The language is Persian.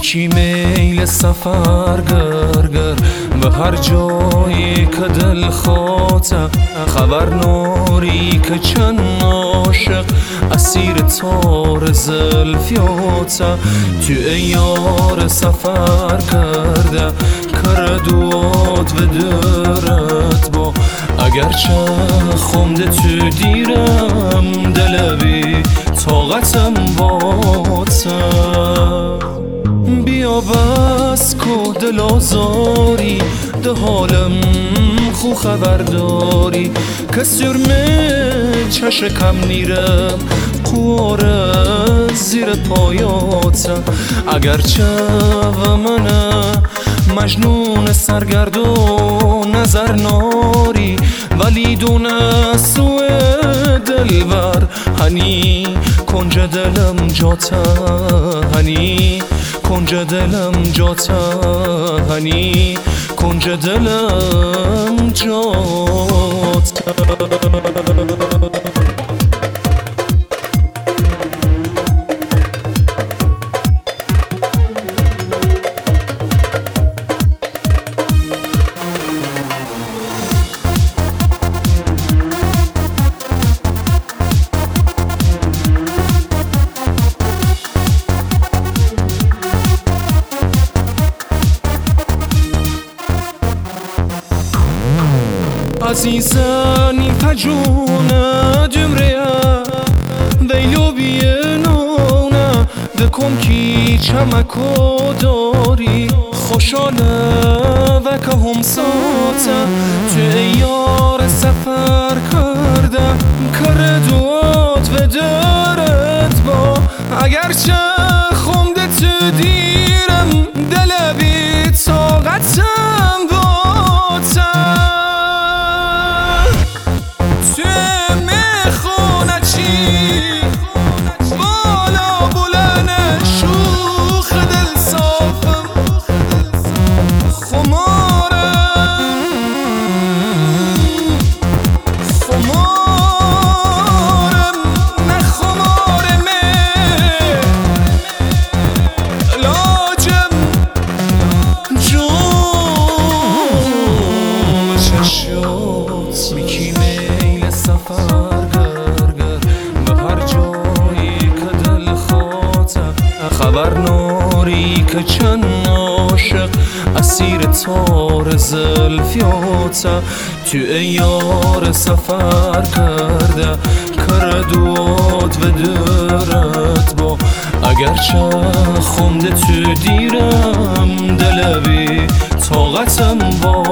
یکی میل سفر گرگر به هر جایی که دل خواته، خبر ناری که چند عاشق اسیر تار زلفیاته. تو ای یار سفر کرده کردوات و درت با، اگرچه خونده تو دیرم دلوی طاقتم باته. بیا بس که دل آزاری ده حالم خو خبر داری، که سرمه چش کم نیرم قواره زیر پایاته. اگرچه و منه مجنون سرگرد و نظر ناری، ولی دونه سوی دلبر هنی کنج دلم جاته، هنی کنج دلم جاته، هنی کنج دلم جاته. عزیزان این پجونه دمریا ویلو بینونه دکم کی چمکو داری، خوشاله و که هم ساته تو یار سفر کرده کردوات و درت با، اگرچه خونده تو دیرم دل بی طاقتم باته. یکی میل سفر گرگر به هر جایی که دل خواته، خبر ناری که چند عاشق اسیر تار زلفیاته. تو ای یار سفر کرده کردوات و درت با، اگرچه خونده تو دیرم دلوی طاقتم با.